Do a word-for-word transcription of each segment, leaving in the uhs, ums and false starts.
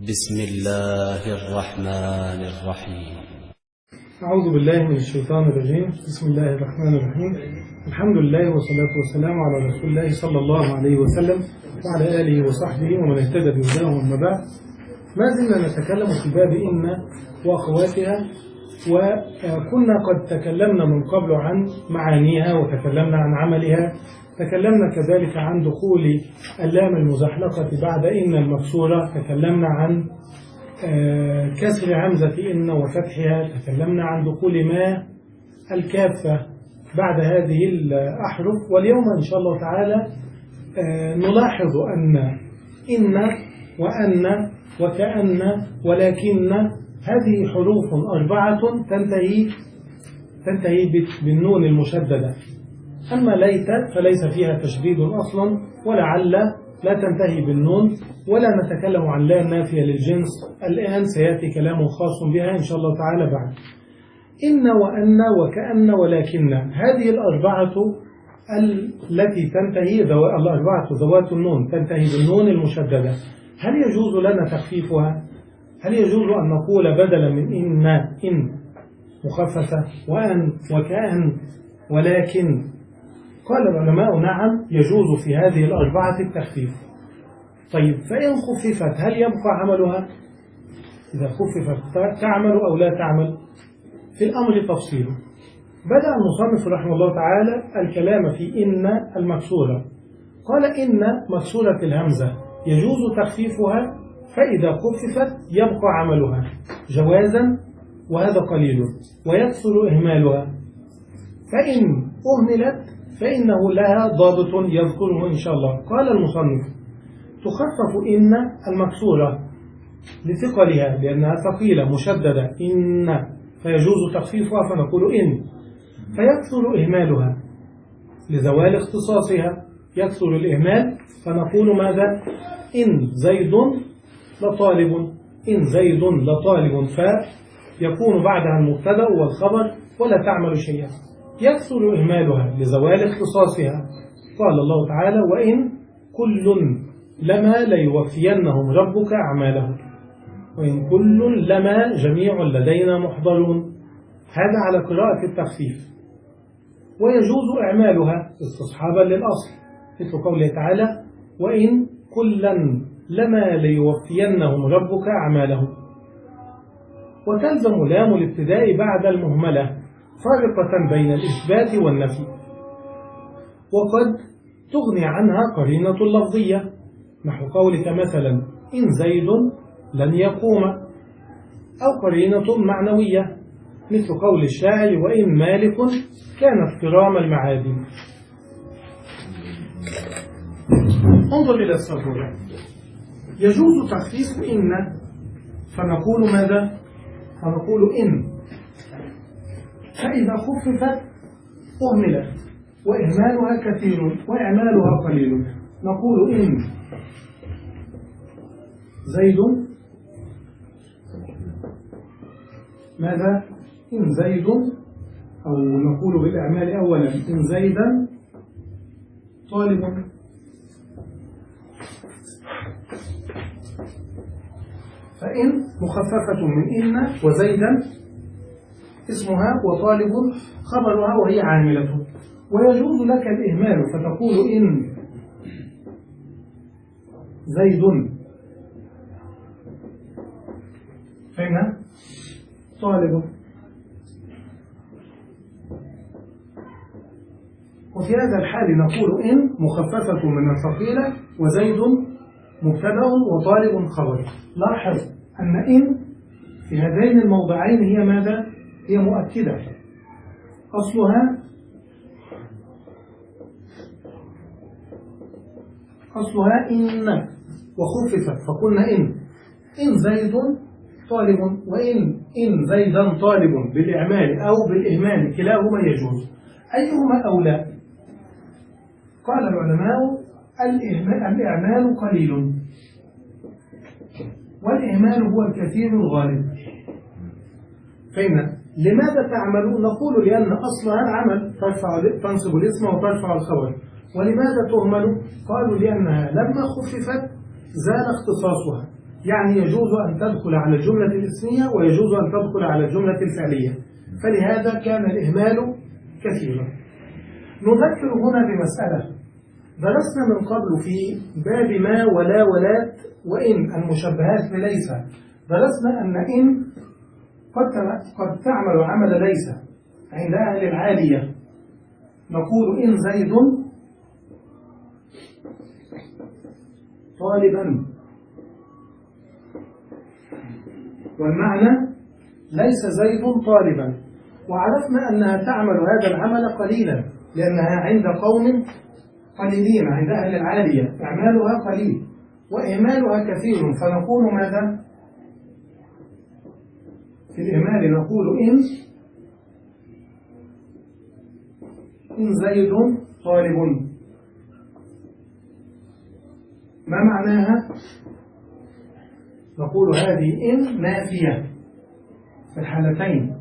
بسم الله الرحمن الرحيم. أعوذ بالله من الشيطان الرجيم. بسم الله الرحمن الرحيم. الحمد لله والصلاة والسلام على رسول الله صلى الله عليه وسلم وعلى آله وصحبه ومن اهتدى بهداه وما بعد. ما زلنا نتكلم في باب إن وأخواتها، وكنا قد تكلمنا من قبل عن معانيها وتكلمنا عن عملها. تكلمنا كذلك عن دخول اللام المزحلقة بعد إن المكسورة، تكلمنا عن كسر همزة إن وفتحها، تكلمنا عن دخول ما الكافة بعد هذه الأحرف. واليوم إن شاء الله تعالى نلاحظ أن إن وأن وكأن ولكن هذه حروف أربعة تنتهي تنتهي بالنون المشددة. أما ليت فليس فيها تشديد أصلا، ولعل لا تنتهي بالنون، ولا نتكلم عن لا نافية للجنس الآن، سيأتي كلام خاص بها إن شاء الله تعالى بعد. إن وأن وكأن ولكن هذه الأربعة التي تنتهي الأربعة ذوات النون تنتهي بالنون المشددة. هل يجوز لنا تخفيفها؟ هل يجوز أن نقول بدلا من إن إن مخففة، وأن وكأن ولكن؟ قال العلماء نعم، يجوز في هذه الأربعة التخفيف. طيب فإن خففت هل يبقى عملها؟ إذا خففت تعمل أو لا تعمل؟ في الأمر تفصيل. بدأ المصنف رحمه الله تعالى الكلام في إن المكسورة. قال إن مكسورة الهمزة يجوز تخفيفها، فإذا خففت يبقى عملها جوازا، وهذا قليل، ويكثر إهمالها. فإن أهملت فإنه لها ضابط يذكره إن شاء الله. قال المصنف: تخفف إن المكسورة لثقلها، لأنها ثقيلة مشددة إن، فيجوز تخفيفها فنقول إن. فيكثر إهمالها لزوال اختصاصها، يكثر الإهمال فنقول ماذا؟ إن زيد لطالب، إن زيد لطالب، فيكون بعدها المبتدأ والخبر ولا تعمل شيئا. يكثر إهمالها لزوال اختصاصها. قال الله تعالى: وإن كل لما ليوفينهم ربك أعمالهم، وإن كل لما جميع لدينا محضرون. هذا على قراءة التخفيف. ويجوز إعمالها استصحابا للأصل، مثل قوله تعالى: وإن كلا لما ليوفينهم ربك أعمالهم. وتلزم لام الابتداء بعد المهملة فارقة بين الإثبات والنفي، وقد تغني عنها قرينة اللفظية، نحو قولك مثلا: إن زيد لن يقوم، أو قرينة معنوية مثل قول الشاعر: وإن مالك كانت كرام المعادن. انظر إلى السطور. يجوز تخفيف إن، فنقول ماذا؟ فنقول إن، فإذا خففت أهملت، وإهمالها كثير وإعمالها قليل. نقول إن زيد ماذا؟ إن زيد، أو نقول بالإعمال أولا: إن زيدا طالب. فإن مخففة من إن، وزيدا اسمها وطالب خبرها وهي عاملة. ويجوز لك الإهمال فتقول إن زيد فإن طالب. وفي هذا الحال نقول إن مخففة من الثقيلة، وزيد مبتدأ وطالب خبر. لاحظ أن إن في هذين الموضعين هي ماذا؟ هي مؤكدة. أصلها أصلها إن، وخففت فقلنا إن إن زيد طالب، وإن إن زيدا طالب بالإعمال أو بالإهمال، كلاهما يجوز. أيهما أولى؟ قال العلماء: الإعمال قليل، والإهمال هو الكثير الغالب. فإن لماذا تعمل؟ نقول لأن أصلها العمل، ترفع تنصب الاسم وترفع الخبر. ولماذا تهمل؟ قالوا لأنها لما خففت زال اختصاصها، يعني يجوز أن تدخل على الجملة الاسمية ويجوز أن تدخل على الجملة الفعلية، فلهذا كان الإهمال كثيرا. نذكر هنا بمسألة درسنا من قبل في باب ما ولا ولات وإن المشبهات بليس، درسنا أن إن قد قد تعمل عمل ليس عند أهل العالية، نقول إن زيد طالبا، والمعنى ليس زيد طالبا، وعرفنا أنها تعمل هذا العمل قليلا لأنها عند قوم قليلين، عند أهل العالية إعمالها قليل وإهمالها كثير، فنقول ماذا؟ في الإهمال نقول إن إن زيد طالب. ما معناها؟ نقول هذه إن نافية في الحالتين،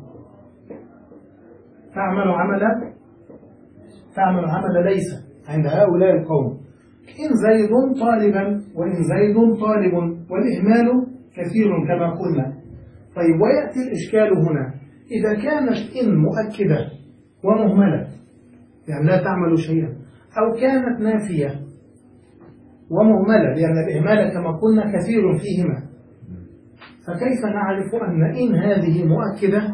تعمل عمل تعمل عمل ليس عند هؤلاء القوم، إن زيد طالبا وإن زيد طالب، والإهمال كثير كما قلنا. طيب، ويأتي الإشكال هنا، إذا كانت إن مؤكدة ومهملة يعني لا تعمل شيئا، أو كانت نافية ومهملة لأن الإهمال كما قلنا كثير فيهما، فكيف نعرف أن إن هذه مؤكدة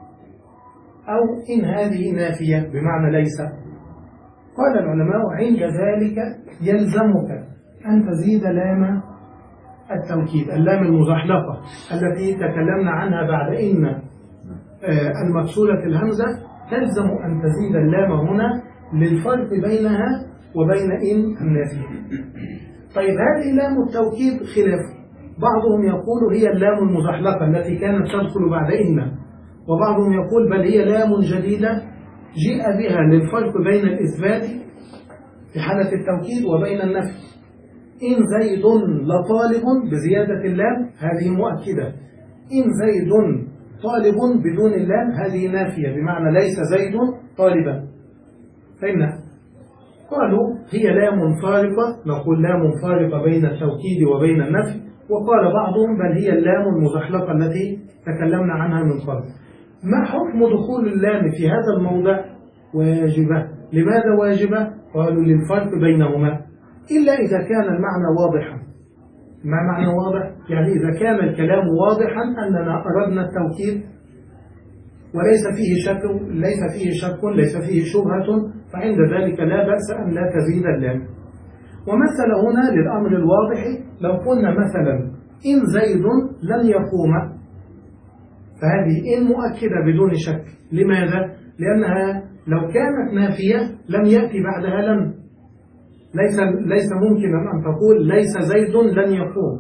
أو إن هذه نافية بمعنى ليس؟ قال العلماء عند ذلك يلزمك أن تزيد لام التوكيد، اللام المزحلقة التي تكلمنا عنها بعد إن المكسورة الهمزة، تلزم أن تزيد اللام هنا للفرق بينها وبين إن النافية. طيب، هذه لام التوكيد خلاف، بعضهم يقول هي اللام المزحلقة التي كانت تدخل بعد إن، وبعضهم يقول بل هي لام جديدة جيء بها للفرق بين الإثبات في حالة التوكيد وبين النفي. إن زيد لطالب بزيادة اللام هذه مؤكدة، إن زيد طالب بدون اللام هذه نافية بمعنى ليس زيد طالبا. فإن قالوا هي لام فارقة، نقول لام فارقة بين التوكيد وبين النفي، وقال بعضهم بل هي اللام المزحلقة التي تكلمنا عنها من قبل. ما حكم دخول اللام في هذا الموضع؟ واجبة. لماذا واجبة؟ قالوا للفرق بينهما، إلا إذا كان المعنى واضحا. ما معنى واضح؟ يعني إذا كان الكلام واضحا أننا أردنا التوكيد وليس فيه شك ليس فيه شك ليس فيه شبهة، فعند ذلك لا بأس أن لا تزيد اللام. ومثل هنا للأمر الواضح، لو قلنا مثلا إن زيد لن يقوم، فهذه إن مؤكدة بدون شك. لماذا؟ لأنها لو كانت نافية لم يأتي بعدها لم، ليس ليس ممكنا أن تقول ليس زيد لن يقوم.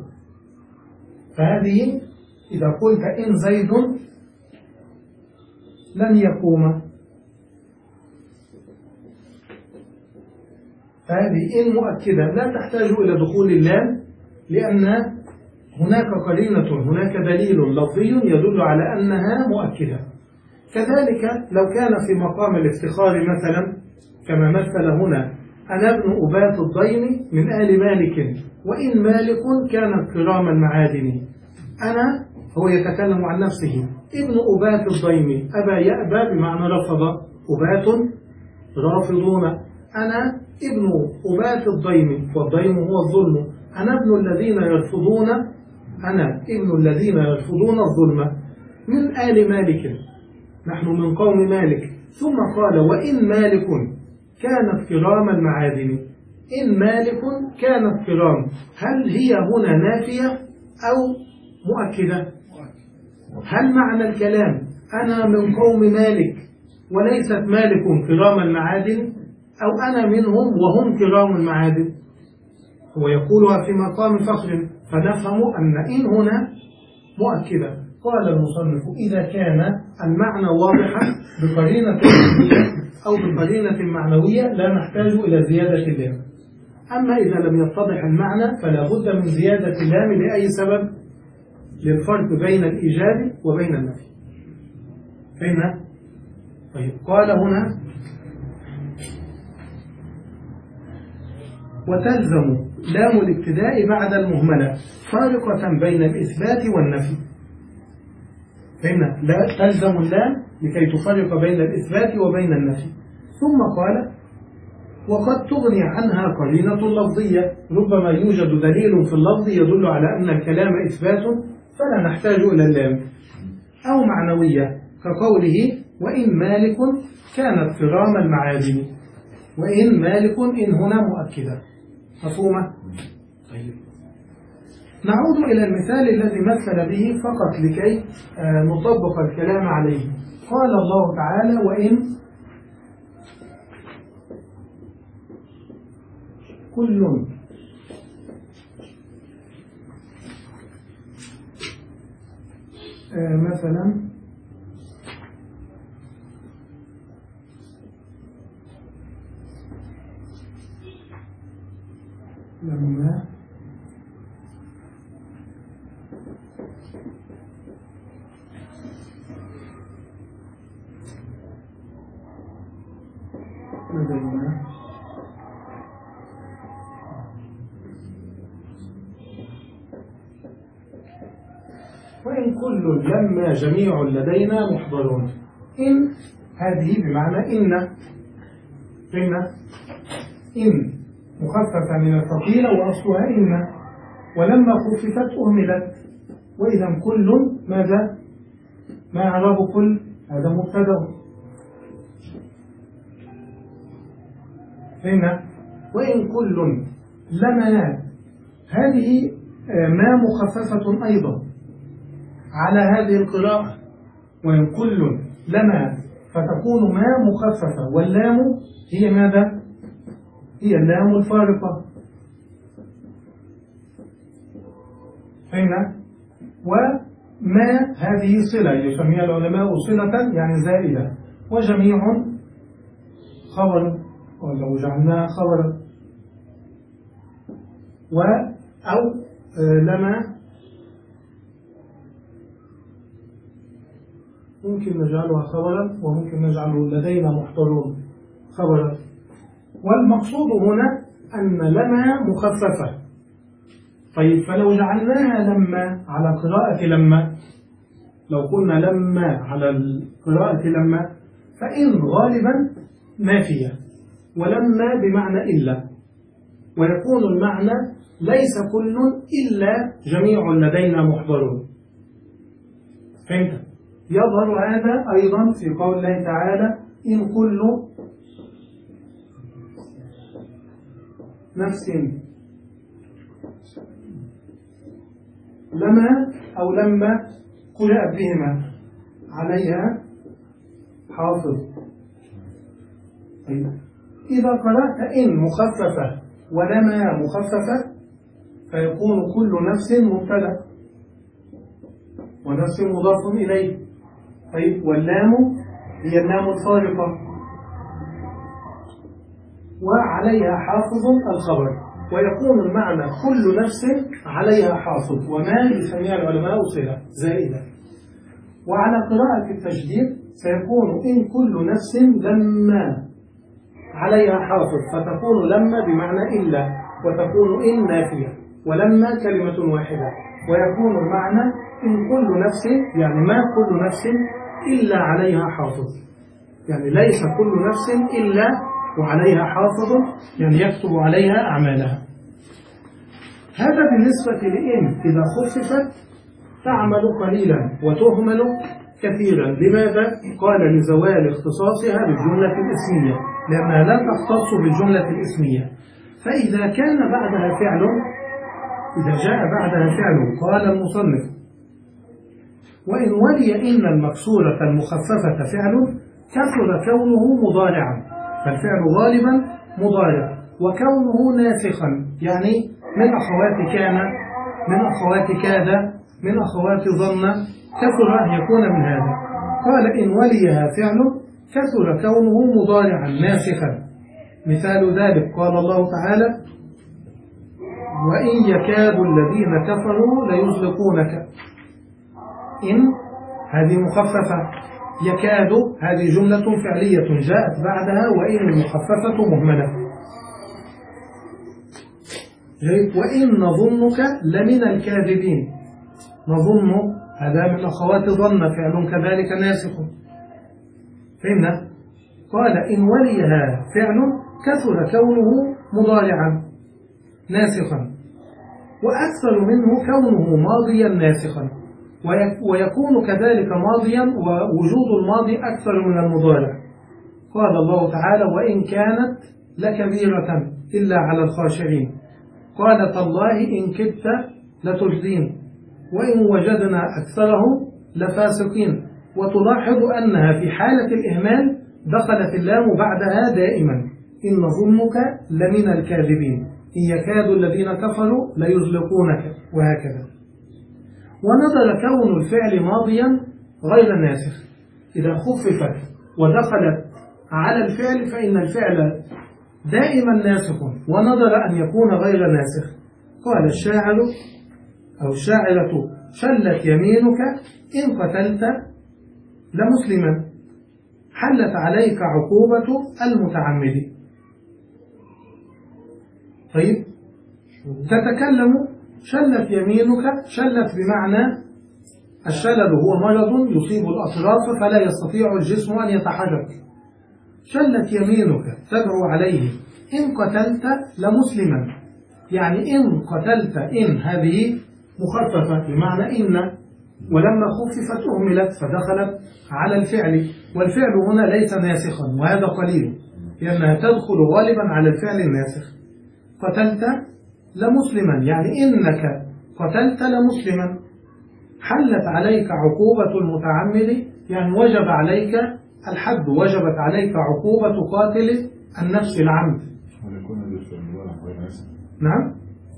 فهذه إذا قلت إن زيد لن يقوم، فهذه إن مؤكدة لا تحتاج إلى دخول اللام، لأن هناك قرينة، هناك دليل لفظي يدل على أنها مؤكدة. كذلك لو كان في مقام الافتخار مثلا كما مثل هنا أنا ابن أبات الضيم من آل مالك وإن مالك كانت كرام المعادن. أنا هو يتكلم عن نفسه، ابن أبات الضيم، أبا يأبى بمعنى رفض، أبات رافضون، أنا ابن أبات الضيم، والضيم هو الظلم، أنا ابن الذين يرفضون أنا ابن الذين يرفضون الظلم من آل مالك، نحن من قوم مالك. ثم قال وإن مالك كانت كرام المعادن، إن مالك كانت كرام، هل هي هنا نافية أو مؤكدة؟ هل معنى الكلام أنا من قوم مالك وليست مالك كرام المعادن، أو أنا منهم وهم كرام المعادن؟ هو يقولها في مقام فخر، فنفهم أن إن هنا مؤكدة. قال المصنف إذا كان المعنى واضحا بقرينة أو بقرينة معنوية لا نحتاج إلى زيادة اللام. أما إذا لم يتضح المعنى فلا بد من زيادة اللام لأي سبب؟ للفرق بين الإيجاب وبين النفي. فهمنا؟ طيب، قال هنا وتلزم لام الابتداء بعد المهملة فارقة بين الإثبات والنفي. فهنا لا تلزم اللام لكي تفرق بين الإثبات وبين النفي. ثم قال وقد تغني عنها قرينة لفظية، ربما يوجد دليل في اللفظ يدل على أن الكلام إثبات فلا نحتاج إلى اللام، أو معنوية كقوله وإن مالك كانت فرام المعادن، وإن مالك إن هنا مؤكدة. مفهومة؟ طيب. نعود إلى المثال الذي مثل به فقط لكي نطبق الكلام عليه. قال الله تعالى وإن كل مثلا لما لدينا وإن كل لما جميع لدينا محضرون. إن هذه بمعنى إن إن إن مخففة من الثقيلة وأصلها إن، ولما خففت أهملت. وإذا كل ماذا؟ ما إعراب كل؟ هذا مبتدأ. هنا وإن كل لما هذه ما مخففة أيضا على هذه القراءة. وإن كل لما فتكون ما مخففة، واللام هي ماذا؟ هي اللام الفارقة. هنا وما هذه صلة يسميها العلماء صلة يعني زائدة، وجميع خبر ولو جعلناها خبرا، و أو لما ممكن نجعلها خبرا وممكن نجعله لدينا محضرون خبرا. والمقصود هنا أن لما مخففة. طيب فلو جعلناها لما على قراءة لما، لو قلنا لما على قراءة لما فإن غالبا نافية، ولما بمعنى إلا، ويكون المعنى ليس كل إلا جميع لدينا محضرون. فهمت؟ يظهر هذا أيضا في قول الله تعالى إن كل نفس لما أو لما قرأت بهما عليها حافظ. طيب إذا قرأت إن مخففة ولما مخففة فيكون كل نفس مبتدأ ونفس مضاف إليه. طيب واللام هي اللام الفارقة وعليها حافظ الخبر، ويكون المعنى كل نفس عليها حافظ، وما يسميها العلماء صلة زائدة. وعلى قراءة التشديد سيكون إن كل نفس لما عليها حافظ، فتكون لما بمعنى إلا، وتكون إن نافية، ولما كلمة واحدة، ويكون المعنى إن كل نفس يعني ما كل نفس إلا عليها حافظ، يعني ليس كل نفس إلا وعليها حافظ، يعني يكتب عليها أعمالها. هذا بالنسبة لإن إذا خففت تعمل قليلا وتهمل كثيرا. لماذا؟ قال لزوال اختصاصها بالجملة الاسمية، لأنها لا تختص بالجملة الاسمية. فإذا كان بعدها فعل، إذا جاء بعدها فعل قال المصنف وإن ولي إن المكسورة المخففة فعل كثر كونه مضارعا، فالفعل غالبا مضارع، وكونه ناسخا يعني من أخوات كان، من أخوات كاد، من أخوات ظن، كثر أن يكون من هذا. قال إن وليها فعل كثر كونه مضارعا ناسخا. مثال ذلك قال الله تعالى وإن يكاد الذين كفروا ليزلقونك. إن هذه مخففة، يكاد هذه جملة فعلية جاءت بعدها وإن المخففة مهملة. وإن نظنك لمن الكاذبين. نظن هذا من أخوات ظن، فعل كذلك ناسخ. فهمنا؟ قال إن وليها فعل كثر كونه مضارعا ناسخا، وأكثر منه كونه ماضيا ناسخا، ويكون كذلك ماضيا ووجود الماضي أكثر من المضارع. قال الله تعالى وإن كانت لكبيرة إلا على الخاشعين. قال تالله إن كدت لتردين، وإن وجدنا أكثرهم لفاسقين. وتلاحظ أنها في حالة الإهمال دخلت اللام بعدها دائما. إن ظنك لمن الكاذبين، إن يكاد الذين كفروا ليزلقونك، وهكذا. ونظر كون الفعل ماضيا غير ناسخ إذا خففت ودخلت على الفعل فإن الفعل دائما ناسخ، ونظر أن يكون غير ناسخ. قال الشاعر أو الشاعرة شلت يمينك إن قتلت لمسلما، حلت عليك عقوبة المتعمد. طيب تتكلم شلت يمينك، شلت بمعنى الشلل هو مرض يصيب الأطراف فلا يستطيع الجسم أن يتحرك. شلت يمينك تدعو عليه إن قتلت لمسلما، يعني إن قتلت، إن هذه مخففة بمعنى إن، ولما خففت أهملت فدخلت على الفعل، والفعل هنا ليس ناسخا وهذا قليل لأنها تدخل غالبا على الفعل الناسخ. قتلت لمسلما يعني إنك قتلت لمسلما، حلت عليك عقوبة المتعمد يعني وجب عليك الحد، وجبت عليك عقوبة قاتل النفس العمد. نعم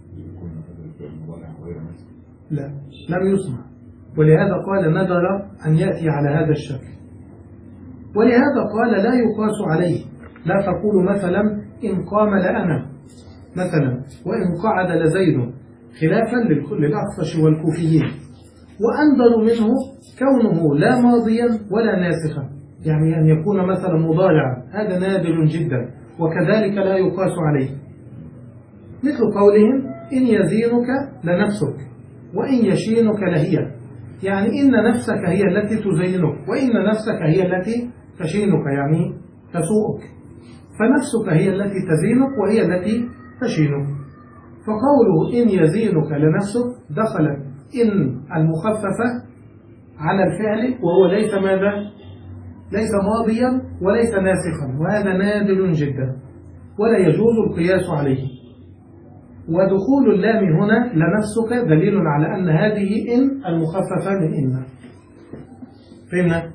لا لم يسمع، ولهذا قال نذر أن يأتي على هذا الشكل. ولهذا قال لا يقاس عليه، لا تقول مثلا إن قام لأنا مثلا، وإن قعد لزيد، خلافا للأخفش والكوفيين. وأنظر منه كونه لا ماضيا ولا ناسخا، يعني أن يكون مثلا مضارعا، هذا نادر جدا، وكذلك لا يقاس عليه. مثل قولهم إن يزينك لنفسك وإن يشينك لهي، يعني إن نفسك هي التي تزينك وإن نفسك هي التي تشينك، يعني تسوءك، فنفسك هي التي تزينك وهي التي تشينك. فقوله إن يزينك لنفسك دخلت إن المخففة على الفعل، وهو ليس ماذا؟ ليس ماضيا وليس ناسخا، وهذا نادر جدا ولا يجوز القياس عليه. ودخول اللام هنا لنفسك دليل على أن هذه إن المخففة من إن. فهمنا؟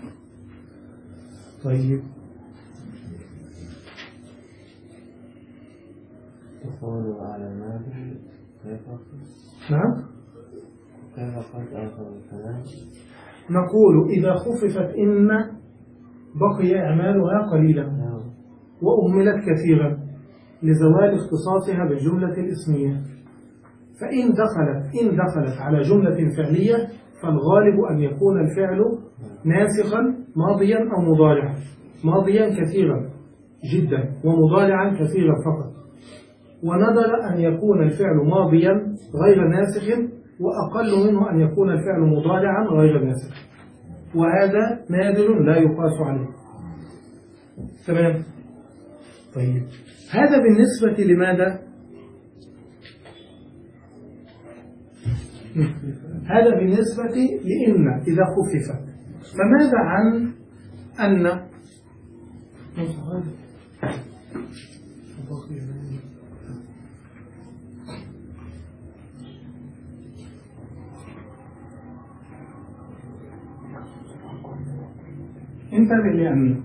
طيب تقول على الماضي كيف؟ نعم كيف قلت آخر الكلام؟ نقول إذا خففت إن بقي إعمالها قليلا وأهملت كثيرا لزوال اختصاصها بالجملة الاسمية. فإن دخلت إن دخلت على جملة فعلية فالغالب أن يكون الفعل ناسخا ماضيا أو مضارعا، ماضيا كثيرا جدا ومضارعا كثيرا فقط. ونظر أن يكون الفعل ماضيا غير ناسخ، وأقل منه أن يكون الفعل مضارعا غير ناسخ، وهذا نادر لا يقاس عليه. تمام. طيب هذا بالنسبة لماذا؟ هذا بالنسبة لإن إذا خففت. فماذا عن أن؟ انتبه لأن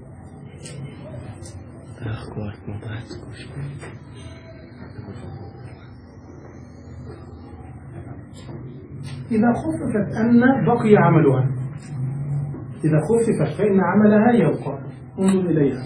إذا خففت أن بقي عملها، إذا خففت فإن عملها يبقى. انظر إليها.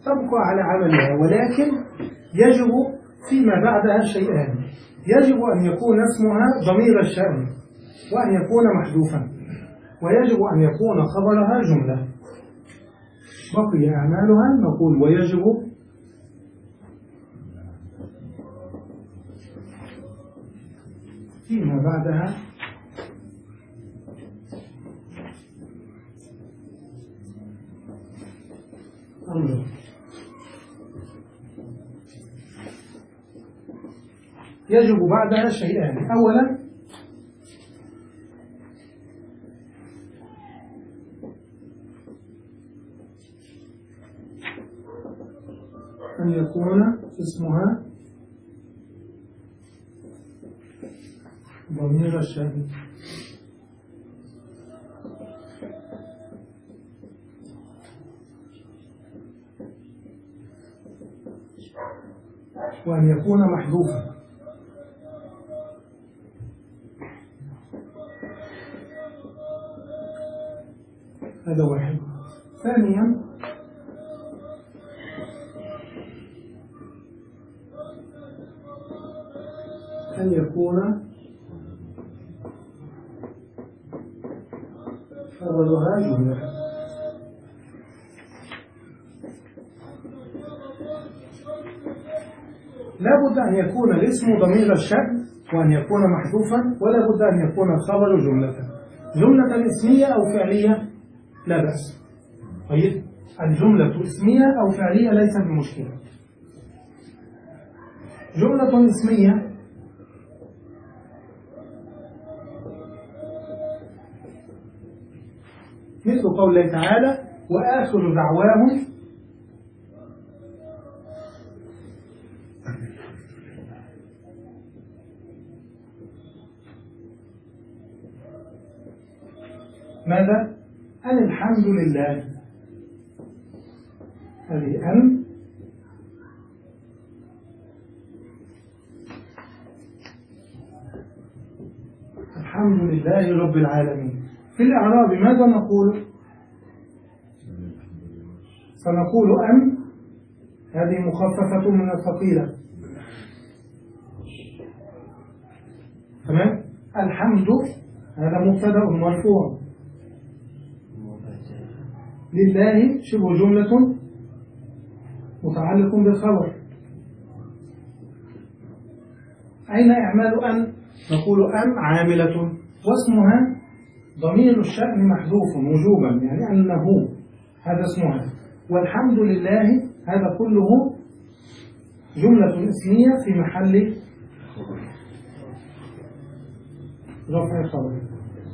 تبقى على عملها، ولكن يجب فيما بعدها شيئان: يجب أن يكون اسمها ضمير الشأن، وأن يكون محذوفا، ويجب أن يكون خبرها جملة. بقي أعمالها نقول: ويجب فيما بعدها أمر. يجب بعدها شيئان: أولا أن يكون اسمها ضمير الشأن، وأن يكون محذوفا. هذا واحد. ثانيا أن يكون خبرها جملة. لا بد أن يكون الاسم ضمير الشأن وأن يكون محذوفا، ولا بد أن يكون الخبر جملة. جملة اسمية أو فعلية لا بأس. طيب، الجملة اسمية أو فعلية ليس بمشكلة. جملة اسمية مثل قول الله تعالى: وآخر دعواهم ماذا؟ أن الحمد لله. هذه أن الحمد لله رب العالمين. في الإعراب ماذا نقول؟ سنقول أن هذه مخففة من الثقيلة. تمام؟ الحمد هذا مبتدأ مرفوع، لله شبه جملة متعلق بالخبر. أين إعمال أن؟ نقول أن عاملة، واسمها ضمير الشأن محذوف وجوبا، يعني أنه هذا اسمها. والحمد لله هذا كله جملة اسمية في محل رفع خبر.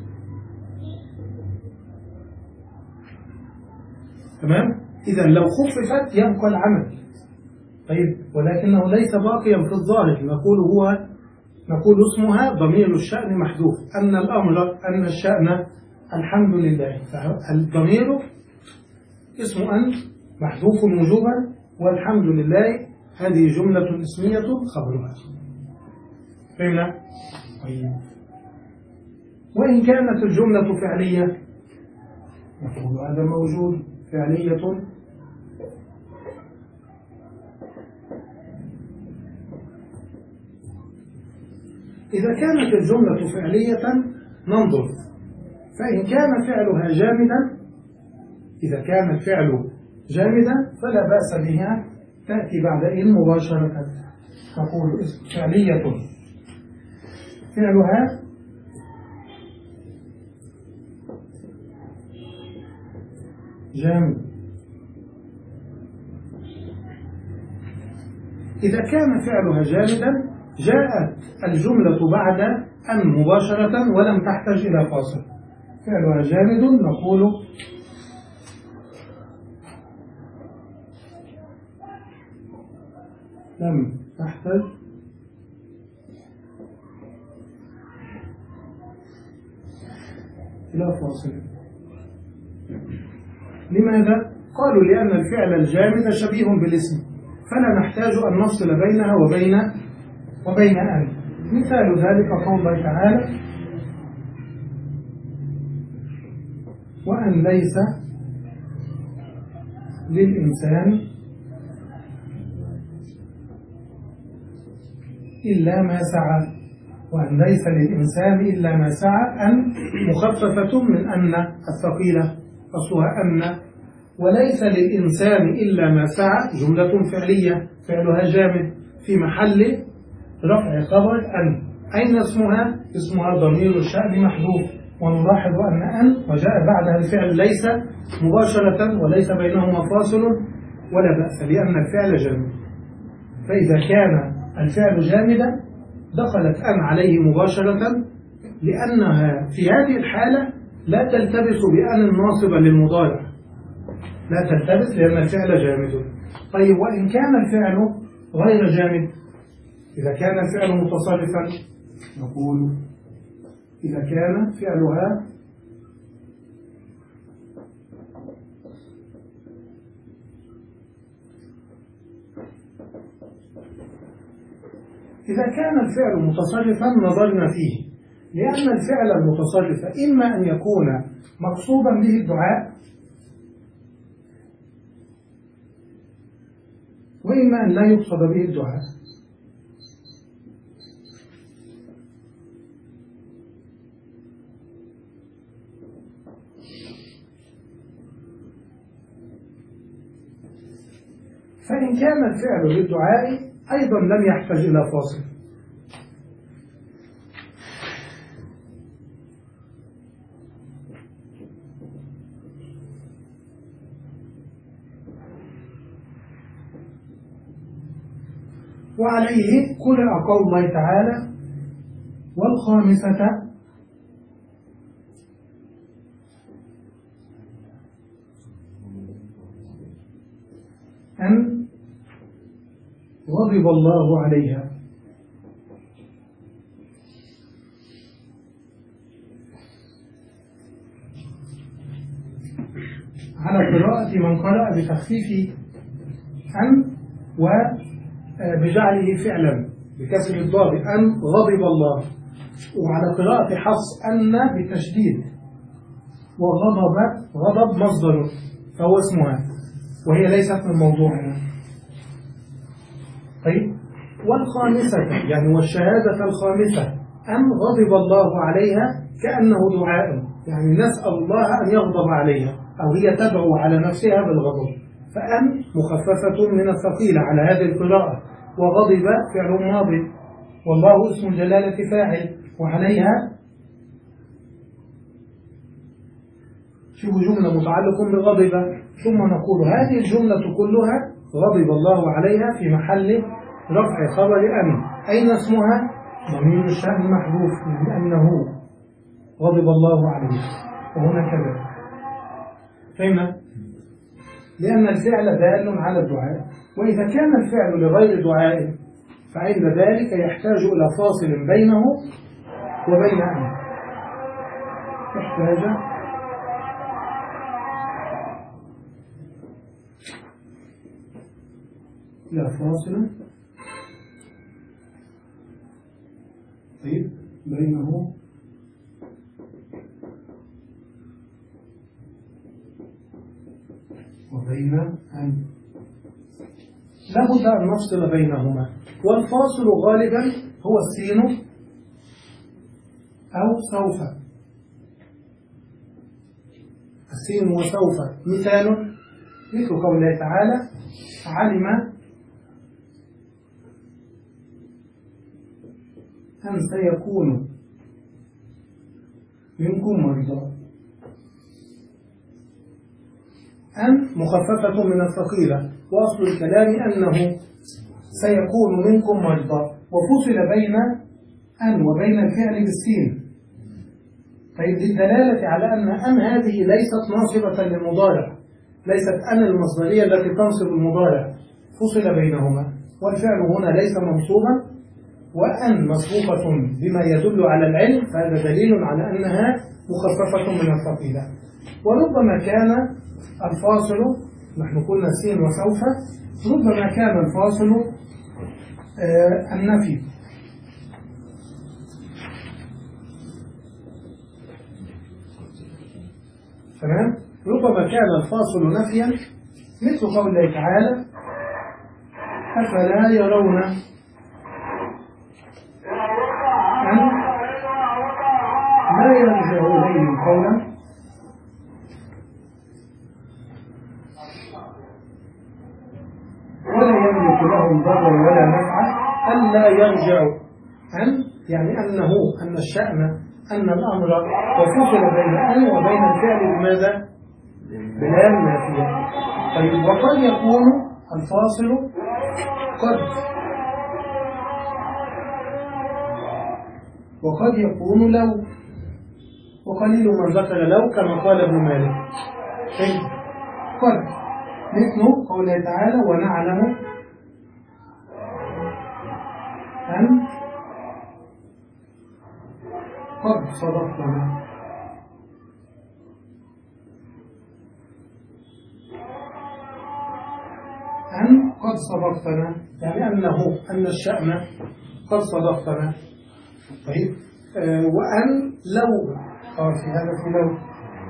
تمام؟ إذا لو خففت يبقى العمل. طيب، ولكنه ليس باقيا في الظاهر. نقول هو نقول اسمها ضمير الشأن محذوف، أن الأمر أن الشأن الحمد لله، فالضمير اسم أن محذوف وجوبا، والحمد لله هذه جملة اسمية خبرها. فهمنا؟ طيب، وإن كانت الجملة فعلية نقول هذا موجود فعلية إذا كانت الجملة فعلية ننظر، فإن كان فعلها جامدا، إذا كان الفعل جامدا فلا بأس بها، تأتي بعد إن مباشرة. تقول فعلية فعلها جامد. إذا كان فعلها جامدا جاءت الجملة بعد أن مباشرة ولم تحتاج إلى فاصل. فعلها جامد نقول لم تحتاج إلى فاصل. لماذا؟ قالوا لأن الفعل الجامد شبيه بالاسم، فلا نحتاج أن نفصل بينها وبين وبين أن. مثال ذلك قول الله تعالى: وأن ليس للإنسان إلا ما سعى، وأن ليس للإنسان إلا ما سعى، أن مخففة من أن الثقيلة أصلها أن، وليس للإنسان إلا ما سعى جملة فعلية فعلها جامد في محل رفع خبر أن. أين اسمها؟ اسمها ضمير الشأن محذوف، ونلاحظ أن أن وجاء بعدها الفعل ليس مباشرة وليس بينهما فاصل ولا بأس لأن الفعل جامد. فإذا كان الفعل جامدا دخلت أن عليه مباشرة، لأنها في هذه الحالة لا تلتبس بأن الناصبة للمضارع، لا تلتبس لأن الفعل جامد. طيب وإن كان الفعل غير جامد، إذا كان الفعل متصرفا نقول إذا كان فعلها إذا كان الفعل متصرفا نظرنا فيه، لأن الفعل المتصرف إما أن يكون مقصودا به الدعاء، وإما أن لا يقصد به الدعاء. فإن كان الفعل للدعاء أيضا لم يحتاج إلى فاصل. وعليه قرأ قول الله تعالى: والخامسة أن غضب الله عليها. على قراءة من قرأ بتخفيف أن وبجعله فعلا بكسر الضاد أن غضب الله، وعلى قراءة حفص أن بالتشديد، وغضب غضب مصدر فهو اسمها وهي ليست من موضوعنا. طيب والخامسة يعني والشهادة الخامسة أن غضب الله عليها كأنه دعاء، يعني نسأل الله أن يغضب عليها أو هي تدعو على نفسها بالغضب، فأن مخففة من الثقيلة على هذه القراءة، وغضب فعل ماضي والله اسم الجلالة فاعل، وعليها شوفوا جملة متعلق بغضب، ثم نقول هذه الجملة كلها غضب الله عليها في محل رفع خبر أن. أين اسمها؟ ضمير الشأن محذوف لأنه غضب الله عليه، وهنا كذا. فهمنا؟ لأن الفعل دال على الدعاء، وإذا كان الفعل لغير دعاء فعند ذلك يحتاج إلى فاصل بينه وبين أن. يحتاج إلى فاصل طيب بينه وبين أن. لابد أن نفصل بينهما، والفاصل غالبا هو السين أو سوف. السين وسوف مثال مثل قوله تعالى: علم أن سيكون منكم مرضى. أن مخففة من الثقيلة، وأصل الكلام أنه سيكون منكم مرضى، وفصل بين أن وبين الفعل بالسين. طيب للدلالة على أن أن هذه ليست ناصبة للمضارع، ليست أن المصدرية التي تنصب المضارع، فصل بينهما، والفعل هنا ليس منصوبا، وأن مسبوقة بما يدل على العلم، فهذا دليل على أنها مخففة من الثقيلة. وربما كان الفاصل، نحن قلنا السين وسوف، ربما كان الفاصل آه النفي، تمام؟ ربما كان الفاصل نفيا مثل قول الله تعالى: أفلا يرون لا يرجع إليهم قولا ولا يملك لهم ضرا ولا نفعا. أن لا يرجعوا، أن يعني أنه أن الشأن أن الأمر وفصل بين أن وبين الفعل بماذا؟ بلا نافية. طيب وقد يكون الفاصل قد وقد يكون لو، وقليل من ذكر لو كما قال ابن مالك. طيب قد مثل قوله تعالى ونعلم أن قد صدقتنا. أن قد صدقتنا يعني أنه أن الشأن قد صدقتنا. طيب آه وأن لو آه في هذا في لو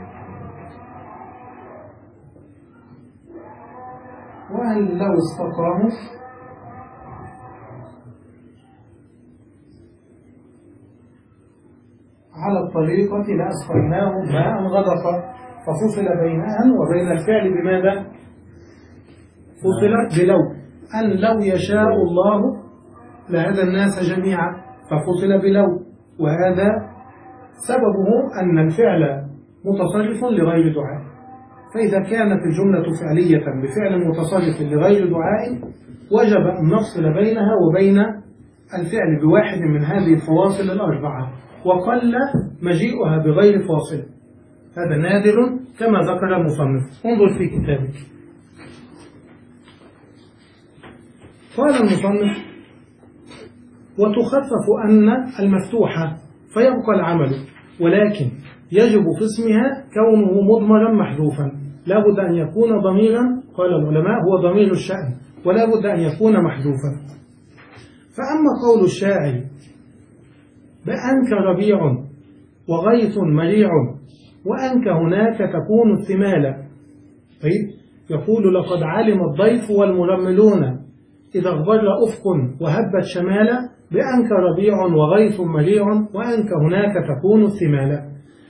وأن لو استقاموا على الطريقة لأسقيناهم ماء غدقا. ففصل بين أن وبين الفعل بماذا؟ فصلت بلو. أن لو يشاء الله لهدى الناس جميعا، ففصل بلو، وهذا سببه أن الفعل متصرف لغير دعاء. فإذا كانت الجملة فعلية بفعل متصرف لغير دعاء وجب أن نفصل بينها وبين الفعل بواحد من هذه الفواصل الأربعة، وقل مجيئها بغير فاصل. هذا نادر كما ذكر المصنف. انظر في كتابك. قال المصنف وتخفف أن المفتوحة فيبقى العمل، ولكن يجب في اسمها كونه مضمرا محذوفا. لا بد أن يكون ضميرا، قال العلماء هو ضمير الشأن، ولا بد أن يكون محذوفا. فأما قول الشاعر بأنك ربيع وغيث مريع وأنك هناك تكون الثمالة. طيب يقول لقد علم الضيف والمرملون إذا اغبر أفق وهبت شمالة بأنك ربيع وغيث مريع وأنك هناك تكون الثمالة.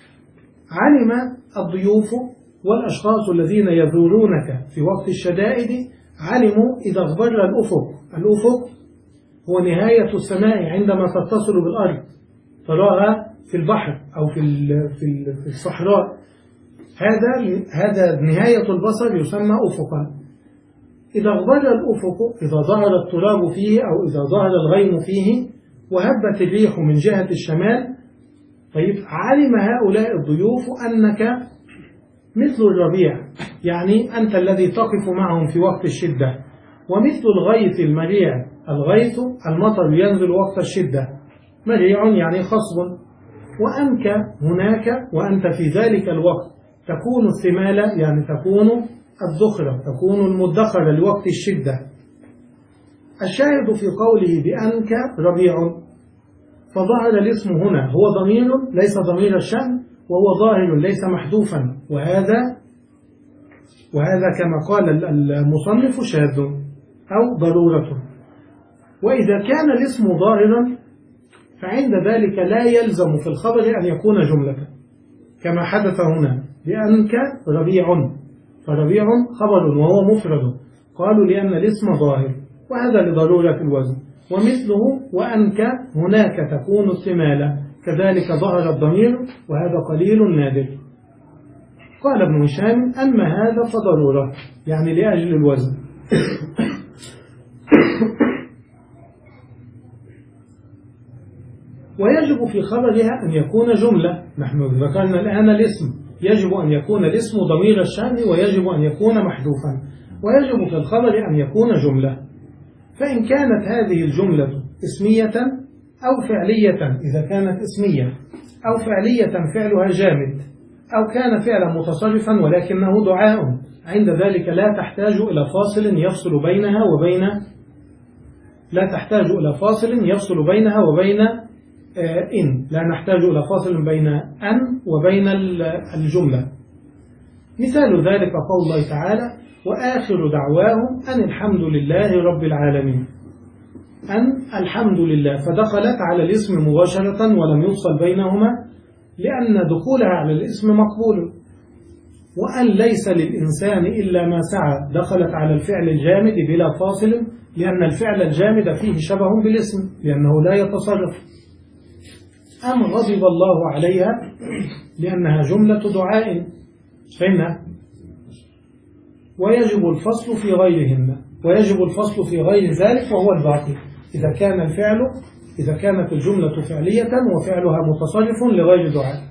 علم الضيوف والأشخاص الذين يزورونك في وقت الشدائد علموا إذا اغبر الأفق. الأفق هو نهاية السماء عندما تتصل بالأرض، تراها في البحر أو في في الصحراء. هذا هذا نهاية البصر يسمى أفقا. إذا اغبر الأفق، إذا ظهر التراب فيه أو إذا ظهر الغيم فيه وهبت الريح من جهة الشمال، طيب علم هؤلاء الضيوف أنك مثل الربيع، يعني أنت الذي تقف معهم في وقت الشدة، ومثل الغيث المريع. الغيث المطر ينزل وقت الشدة، مريع يعني خصب. وأنك هناك وأنت في ذلك الوقت تكون الثمالة، يعني تكون الذخرة، تكون المدخرة لوقت الشدة. الشاهد في قوله بأنك ربيع، فظهر الاسم هنا هو ضمير ليس ضمير الشأن، وهو ظاهر ليس محذوفا، وهذا وهذا كما قال المصنف شاذ أو ضرورة. وإذا كان الاسم ظاهرا فعند ذلك لا يلزم في الخبر أن يكون جملة كما حدث هنا بأنك ربيع، فربيع خبر وهو مفرد، قالوا لأن الاسم ظاهر، وهذا لضرورة الوزن. ومثله وأنك هناك تكون الثمالة، كذلك ظهر الضمير، وهذا قليل نادر. قال ابن هشام أما هذا فضرورة، يعني لأجل الوزن. ويجب في خبرها أن يكون جملة. نحن ذكرنا الآن الاسم، يجب أن يكون الاسم ضمير الشأن، ويجب أن يكون محذوفا، ويجب في الخبر أن يكون جملة. فإن كانت هذه الجملة اسمية أو فعلية، إذا كانت اسمية أو فعلية فعلها جامد، أو كان فعلا متصرفا ولكنه دعاء، عند ذلك لا تحتاج إلى فاصل يفصل بينها وبين لا تحتاج إلى فاصل يفصل بينها وبين إن، لا نحتاج إلى فاصل بين أن وبين الجملة. مثال ذلك قول الله تعالى وآخر دعواهم أن الحمد لله رب العالمين. أن الحمد لله، فدخلت على الاسم مباشرة ولم يفصل بينهما لأن دخولها على الاسم مقبول، وأن ليس للإنسان إلا ما سعى دخلت على الفعل الجامد بلا فاصل، لأن الفعل الجامد فيه شبه بالاسم لأنه لا يتصرف. أم غضب الله عليها لأنها جملة دعاء، فإن ويجب الفصل في غيرهن، ويجب الفصل في غير ذلك وهو الباقي إذا كان الفعل إذا كانت الجملة فعلية وفعلها متصرف لغير دعاء.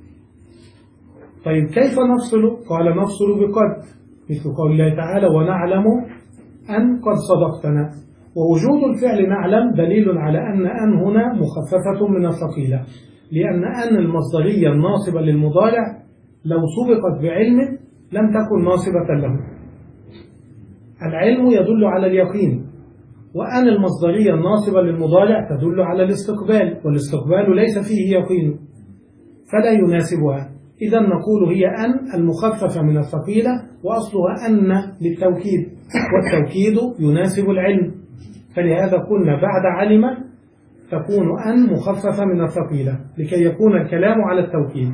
طيب كيف نفصل؟ قال نفصل بقد، مثل قول الله تعالى ونعلم أن قد صدقتنا. ووجود الفعل نعلم دليل على أن أن هنا مخففة من الثقيلة، لأن أن المصدرية الناصبة للمضارع لو سبقت بعلم لم تكن ناصبة له. العلم يدل على اليقين، وأن المصدرية الناصبة للمضارع تدل على الاستقبال، والاستقبال ليس فيه يقين فلا يناسبها. إذا نقول هي أن المخففة من الثقيلة، وأصلها أن للتوكيد، والتوكيد يناسب العلم، فلهذا قلنا بعد علم تكون أن مخففة من الثقيلة لكي يكون الكلام على التوكيد.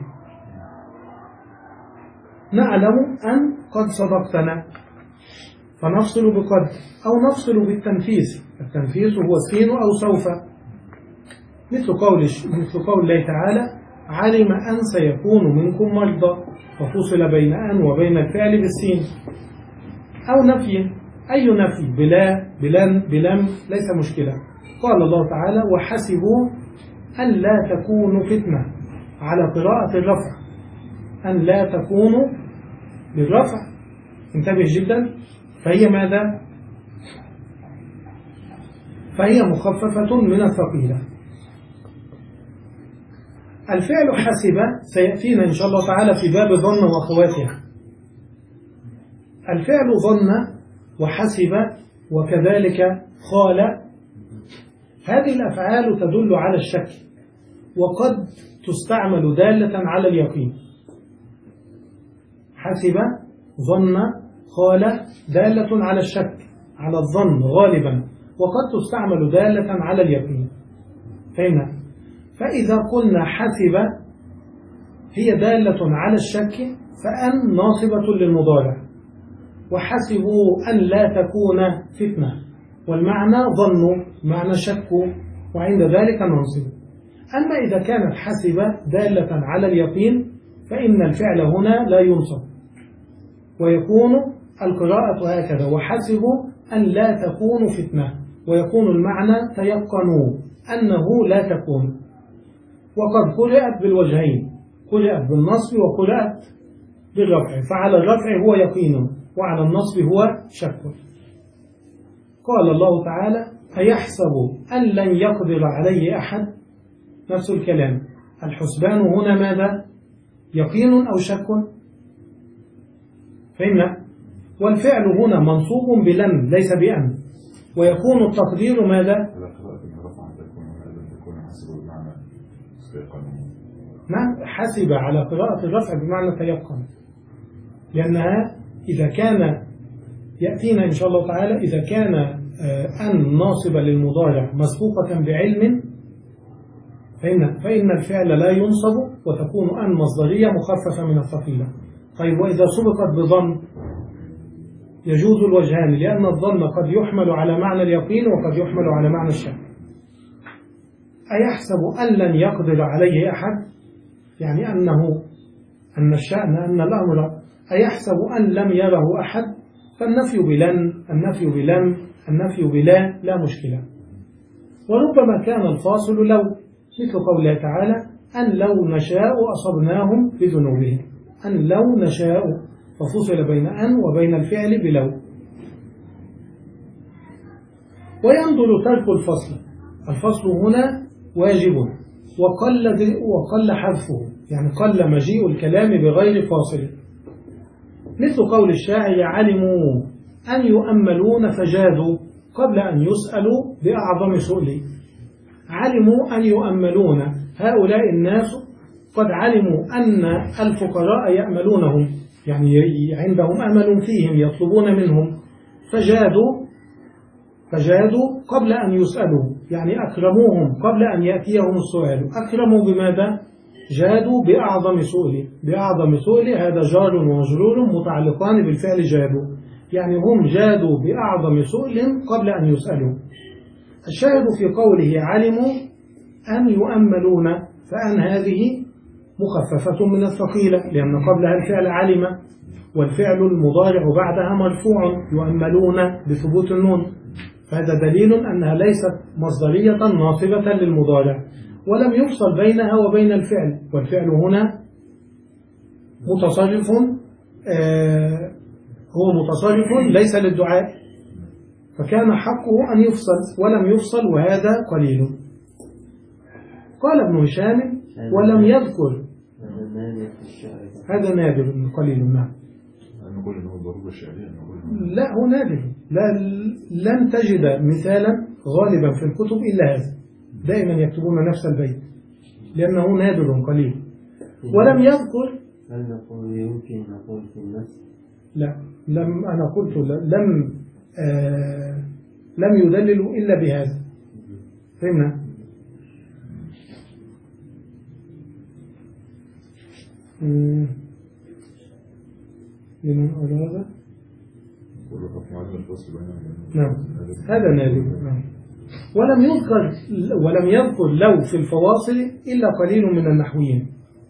نعلم أن قد صدقتنا، فنفصل بقد أو نفصل بالتنفيس. التنفيس هو السين أو سوف، مثل قول مثل قول الله تعالى علم أن سيكون منكم مرضى، ففصل بين أن وبين الفعل بالسين. أو نفي، أي نفي؟ بلا بلن بلم ليس مشكلة. قال الله تعالى وحسبوا أن لا تكونوا فتنة، على قراءة الرفع، أن لا تكونوا بالرفع، انتبه جدا. فهي ماذا؟ فهي مخففة من الثقيلة. الفعل حسب سيأتينا إن شاء الله تعالى في باب ظن وأخواتها. الفعل ظن وحسب وكذلك قال، هذه الأفعال تدل على الشك، وقد تستعمل دالة على اليقين. حسب، ظن، قال دالة على الشك، على الظن غالبا، وقد تستعمل دالة على اليقين. فهمنا؟ فإذا قلنا حسب هي دالة على الشك فأن ناصبة للمضارع، وحسبوا أن لا تكون فتنة، والمعنى ظنوا معنى شكوا، وعند ذلك ننصب. أما إذا كانت حسب دالة على اليقين فإن الفعل هنا لا ينصب، ويكون القراءة هكذا وحسبوا أن لا تكون فتنة، ويكون المعنى تيقنوا أنه لا تكون. وقد قرأت بالوجهين، قرأت بالنصب وقرأت بالرفع، فعلى الرفع هو يقين وعلى النصب هو شك. قال الله تعالى أيحسب أن لن يقدر عليه أحد، نفس الكلام. الحسبان هنا ماذا؟ يقين أو شك؟ فهمنا؟ والفعل هنا منصوب بلن ليس بأن، ويكون التقدير ماذا؟ نعم، حسب على قراءة الرفع بمعنى تيقن، لأنها إذا كان يأتينا إن شاء الله تعالى إذا كان أن ناصب للمضارع مسبوقة بعلم فإن, فإن الفعل لا ينصب وتكون أن مصدرية مخففة من الثقيلة. طيب وإذا سبقت بظن يجوز الوجهان، لأن الظن قد يحمل على معنى اليقين وقد يحمل على معنى الشك. أيحسب أن لن يقدر عليه أحد، يعني أنه أن الشأن أن الأمر أيحسب أن لم يره أحد، فالنفي بلن، النفي بلم، النفي بلا لا مشكلة. وربما كان الفاصل لو، مثل قوله تعالى أن لو نشاء أصبناهم بذنوبهم، أن لو نشاء، ففصل بين أن وبين الفعل بلو. وينظر ترك الفصل، الفصل هنا واجب وقل, وقل حذفه، يعني قل مجيء الكلام بغير فاصل، مثل قول الشاعر علموا أن يؤملون فجادوا قبل أن يسألوا بأعظم سؤل. علموا أن يؤملون، هؤلاء الناس قد علموا أن الفقراء يأملونهم، يعني عندهم أمل فيهم يطلبون منهم، فجادوا فجادوا قبل أن يسألوا، يعني أكرموهم قبل أن يأتيهم السؤال. أكرموا بماذا؟ جادوا بأعظم سؤل. بأعظم سؤل هذا جار ومجرور متعلقان بالفعل جادوا، يعني هم جادوا بأعظم سؤل قبل أن يسألوا. الشاهد في قوله علموا أن يؤملون، فأن هذه مخففة من الثقيلة لأن قبلها الفعل علم، والفعل المضارع بعدها مرفوع يؤملون بثبوت النون، فهذا دليل أنها ليست مصدرية ناصبة للمضارع، ولم يفصل بينها وبين الفعل، والفعل هنا متصرف آه هو متصرف ليس للدعاء، فكان حقه أن يفصل ولم يفصل، وهذا قليل. قال ابن هشام ولم يذكر، هذا نادر قليل. نعم نقول انه ضرورة شعرية. لا هو نادر، لا لن تجد مثالا غالبا في الكتب إلا هذا، دائما يكتبون نفس البيت لأنه نادر قليل. ولم يذكر، هل نقول يمكن نقول في النفس؟ لا لم أنا قلت لم آه لم يدللوا إلا بهذا. فهمنا؟ لمن أراد نعم هذا نادر. نعم. ولم يذكر ولم يذكر لو في الفواصل إلا قليل من النحويين.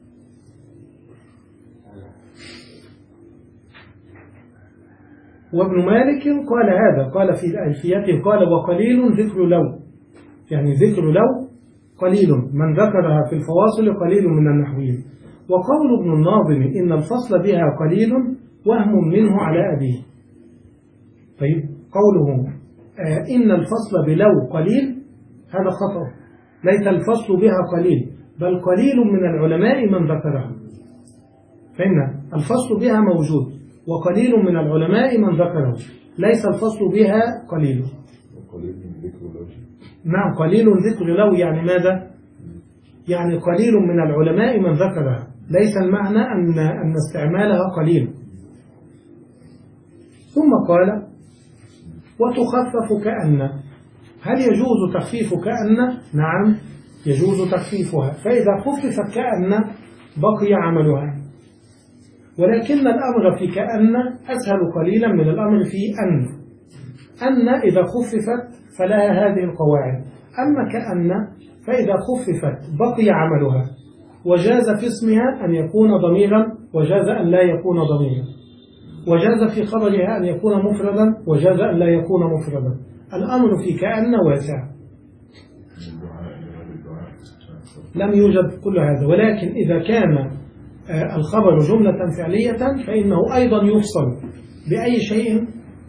وابن مالك قال هذا، قال في الألفية قال وقليل ذكر لو، يعني ذكر لو قليل، من ذكرها في الفواصل قليل من النحويين. وقول ابن الناظم إن الفصل بها قليل وهم منه على أبيه. طيب قوله آه إن الفصل بلو قليل هذا خطأ، ليس الفصل بها قليل، بل قليل من العلماء من ذكرها. فإن الفصل بها موجود وقليل من العلماء من ذكره، ليس الفصل بها قليل. نعم قليل ذكر لو يعني ماذا؟ يعني قليل من العلماء من ذكرها، ليس المعنى أن, أن استعمالها قليل. ثم قال وتخفف كأن. هل يجوز تخفيف كأن؟ نعم يجوز تخفيفها، فإذا خففت كأن بقي عملها، ولكن الأمر في كأن أسهل قليلا من الأمر في أن. أن إذا خففت فلها هذه القواعد، أما كأن فإذا خففت بقي عملها، وجاز في اسمها أن يكون ضميرا وجاز أن لا يكون ضميرا، وجاز في خبرها أن يكون مفردا وجاز أن لا يكون مفردا. الأمر في كأن واسع، لم يوجد كل هذا. ولكن إذا كان الخبر جملة فعلية فإنه أيضا يفصل بأي شيء.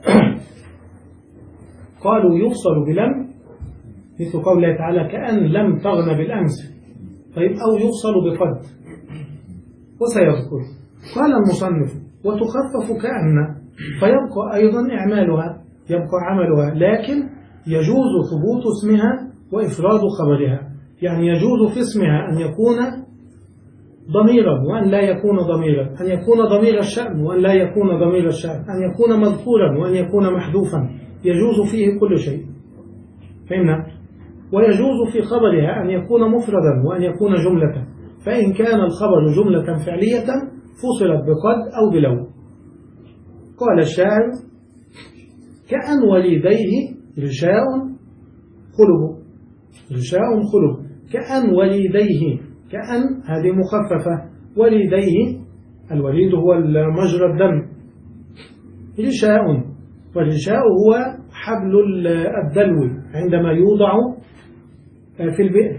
قالوا يفصل بلم، مثل قوله تعالى كأن لم تغن بالأمس، طيب أو يفصل بقد، وسيذكر. قال المصنف وتخفف كأن، فيبقى أيضا إعمالها، يبقى عملها، لكن يجوز ثبوت اسمها وإفراد خبرها. يعني يجوز في اسمها أن يكون ضميرا وأن لا يكون ضميرا، أن يكون ضمير الشأن وأن لا يكون ضمير الشأن، أن يكون مذكورا وأن يكون محذوفا، يجوز فيه كل شيء. فهمنا؟ ويجوز في خبرها أن يكون مفردا وأن يكون جملة، فإن كان الخبر جملة فعلية فصلت بقد أو بلو. قال الشاعر كأن وليديه رشاء خلب، رشاء خلب، كأن وليديه، كأن هذه مخففة، وليديه الوليد هو مجرى الدم، رشاء، والرشاء هو حبل الدلو عندما يوضع في البئر.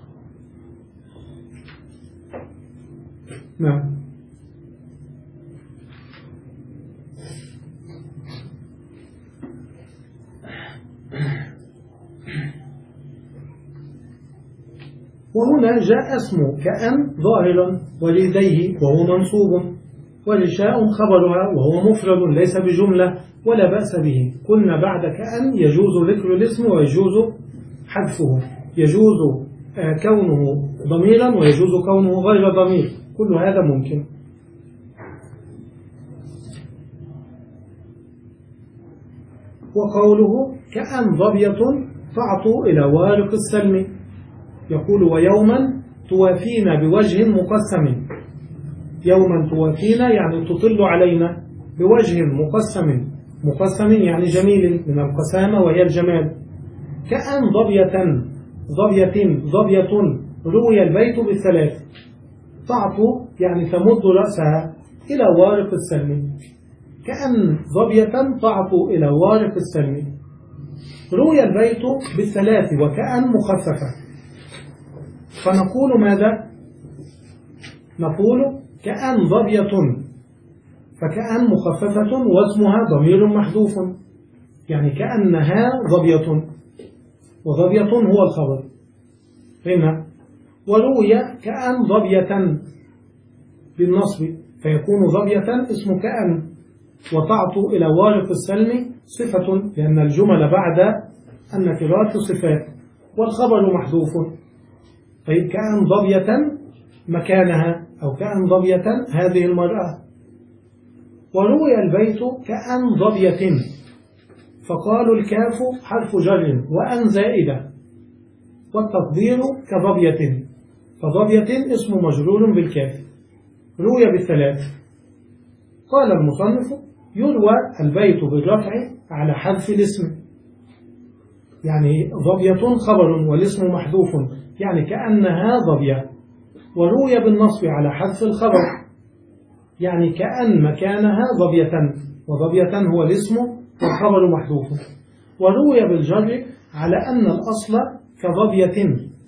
نعم. وهنا جاء اسم كأن ظاهرا وليديه وهو منصوب، ورشاء خبرها وهو مفرد ليس بجملة ولا بأس به. قلنا بعد كأن يجوز ذكر الاسم ويجوز حذفه، يجوز كونه ضميرا ويجوز كونه غير ضمير، كل هذا ممكن. وقوله كأن ظبية تعطو إلى وارق السلم، يقول ويوما توافينا بوجه مقسم. يوما توافينا يعني تطل علينا بوجه مقسم. مقسم يعني جميل من القسامة وهي الجمال. كأن ضبية ضبية ضبية روي البيت بالثلاث. تعطو يعني تمد رأسها إلى وارق السلم. كأن ضبية تعطو إلى وارق السلم. روي البيت بالثلاث وكأن مخففة. فنقول ماذا؟ نقول كأن ضبية، فكأن مخففة واسمها ضمير محذوف، يعني كأنها ضبية، وضبية هو الخبر هنا. وروي كأن ضبية بالنصب، فيكون ضبية اسم كأن، وتعطو إلى وارق السلم صفة، لأن الجمل بعد النكرات صفات والخبر محذوف. طيب كأن ضبية مكانها، أو كأن ضبية هذه المرأة. وروي البيت كأن ضبية، فقالوا الكاف حرف جر وأن زائدة، والتقدير كضبية، فضبية اسم مجرور بالكاف. روي بالثلاث. قال المصنف يروى البيت بالرفع على حذف الاسم، يعني ضبية خبر والاسم محذوف، يعني كأنها ضبية. وروي بالنصب على حذف الخبر، يعني كأن مكانها ضبية، وضبية هو الاسم والخبر محذوف. وروي بالجر على أن الأصل كضبية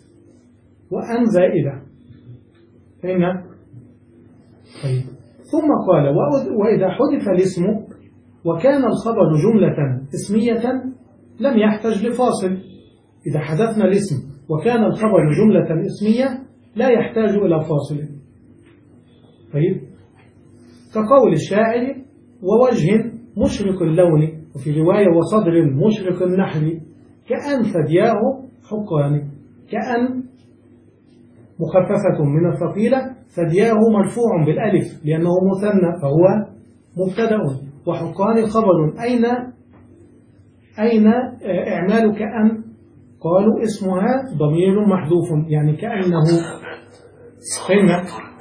وأن زائدة. فهمنا؟ طيب. ثم قال وإذا حذف الاسم وكان الخبر جملة اسمية لم يحتج لفاصل. إذا حذفنا الاسم وكان الخبر جملة اسمية لا يحتاج إلى فاصل. طيب. كقول الشاعر ووجه مشرق اللون، وفي رواية وصدر مشرق النحل، كأن ثدياه حقان. كأن مخففة من الثقيلة، ثدياه مرفوع بالألف لأنه مثنى فهو مبتدأ، وحقان خبر. أين أين إعمال كأن؟ قالوا اسمها ضمير محذوف، يعني كأنه. فهمنا؟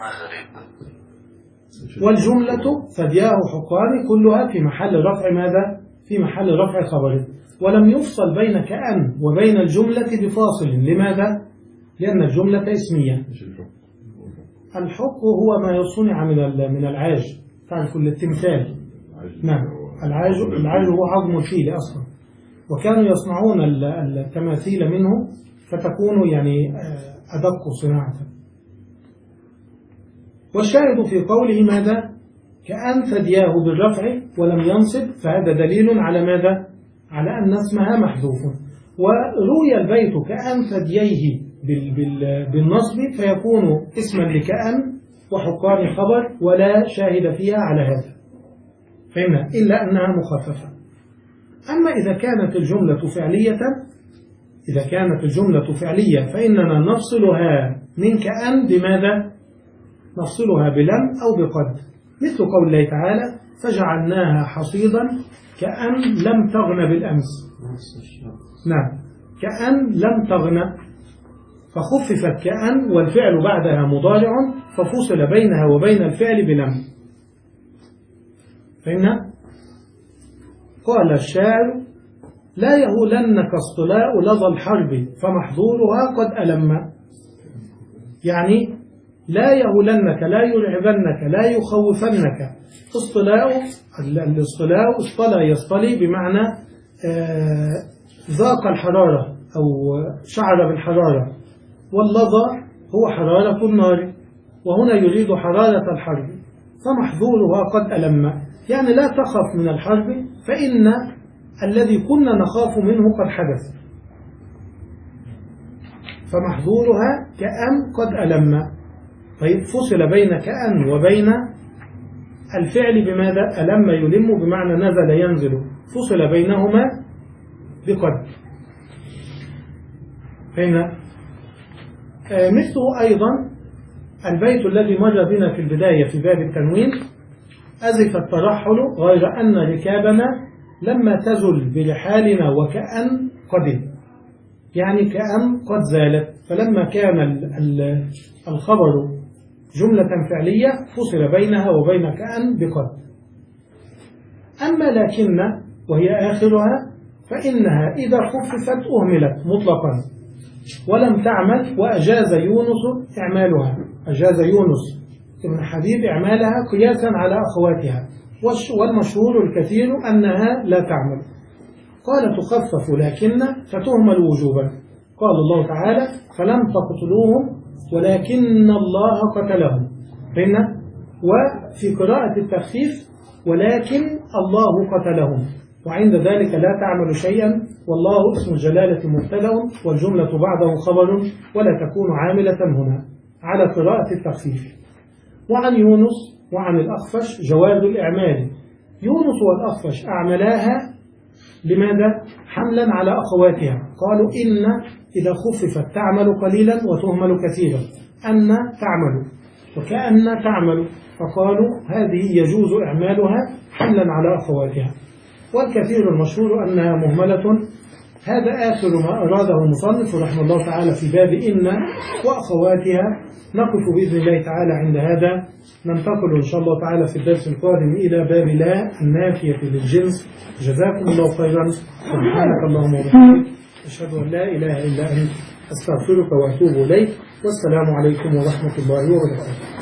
والجملة ثدياه حقان كلها في محل رفع ماذا؟ في محل رفع خبر. ولم يفصل بين كأن وبين الجملة بفاصل. لماذا؟ لأن الجملة اسمية. الحق هو ما يصنع من من العاج، تعرف التمثال. نعم، العاج العاج هو عظم الفيل أصلا، وكانوا يصنعون التماثيل منه فتكون يعني أدق صناعة. والشاهد في قوله ماذا؟ كأن ثدياه بالرفع ولم ينصب، فهذا دليل على ماذا؟ على أن اسمها محذوف. وروي البيت كأن ثدييه بالنصب، فيكون اسما لكأن وحقان خبر، ولا شاهد فيها على هذا. فهمنا؟ إلا أنها مخففة. أما إذا كانت الجملة فعلية إذا كانت الجملة فعلية فإننا نفصلها من كأن بماذا؟ نفصلها بلم أو بقد، مثل قول الله تعالى فجعلناها حصيدا كأن لم تغن بالأمس. نعم، كأن لم تغن، فخففت كأن والفعل بعدها مضارع، ففصل بينها وبين الفعل بلم. فهمنا؟ قال الشاعر لا يهولنك اصطلاء لظى الحرب فمحظورها قد ألم. يعني لا يهولنك، لا يرعبنك، لا يخوفنك. اصطلاء، الاصطلاء اصطلى يصطلي بمعنى آه ذاق الحرارة أو شعر بالحرارة، واللظى هو حرارة النار، وهنا يريد حرارة الحرب. فمحظورها قد ألم، يعني لا تخف من الحرب فإن الذي كنا نخاف منه قد حدث. فمحظورها كأن قد ألم. طيب، فصل بين كأن وبين الفعل بماذا؟ ألم يلم بمعنى نزل ينزل، فصل بينهما بقد. فهنا آه مثله أيضا البيت الذي مر بنا في البداية في باب التنوين: أزف الترحل غير أن ركابنا لما تزل برحالنا وكأن قدم، يعني كأن قد زالت. فلما كان الخبر جملة فعلية فصل بينها وبين كأن بقد. أما لكن وهي آخرها فإنها إذا خففت أهملت مطلقا ولم تعمل، وأجاز يونس إعمالها، أجاز يونس ابن حبيب إعمالها قياسا على أخواتها، والمشهور الكثير أنها لا تعمل. قال تخفف لكن فتهمل وجوبا. قال الله تعالى فلم تقتلوهم ولكن الله قتلهم هنا، وفي قراءة التخفيف ولكن الله قتلهم، وعند ذلك لا تعمل شيئا، والله اسم الجلالة مبتدأ والجملة بعده خبر ولا تكون عاملة هنا على قراءة التخفيف. وعن يونس وعن الأخفش جواز الإعمال. يونس والأخفش أعملاها لماذا؟ حملا على أخواتها. قالوا إن إذا خففت تعمل قليلا وتهمل كثيرا، أن تعمل وكأن تعمل، فقالوا هذه يجوز إعمالها حملا على أخواتها. والكثير المشهور أنها مهملة. هذا آخر ما أراده المصنف رحمه الله تعالى في باب إن وأخواتها. نقف بإذن الله تعالى عند هذا، ننتقل إن شاء الله تعالى في الدرس القادم إلى باب لا النافية للجنس. جزاكم الله خيرا. سبحانك اللهم وبحمدك أشهد أن لا إله إلا أنت أستغفرك وأتوب إليك، والسلام عليكم ورحمة الله وبركاته.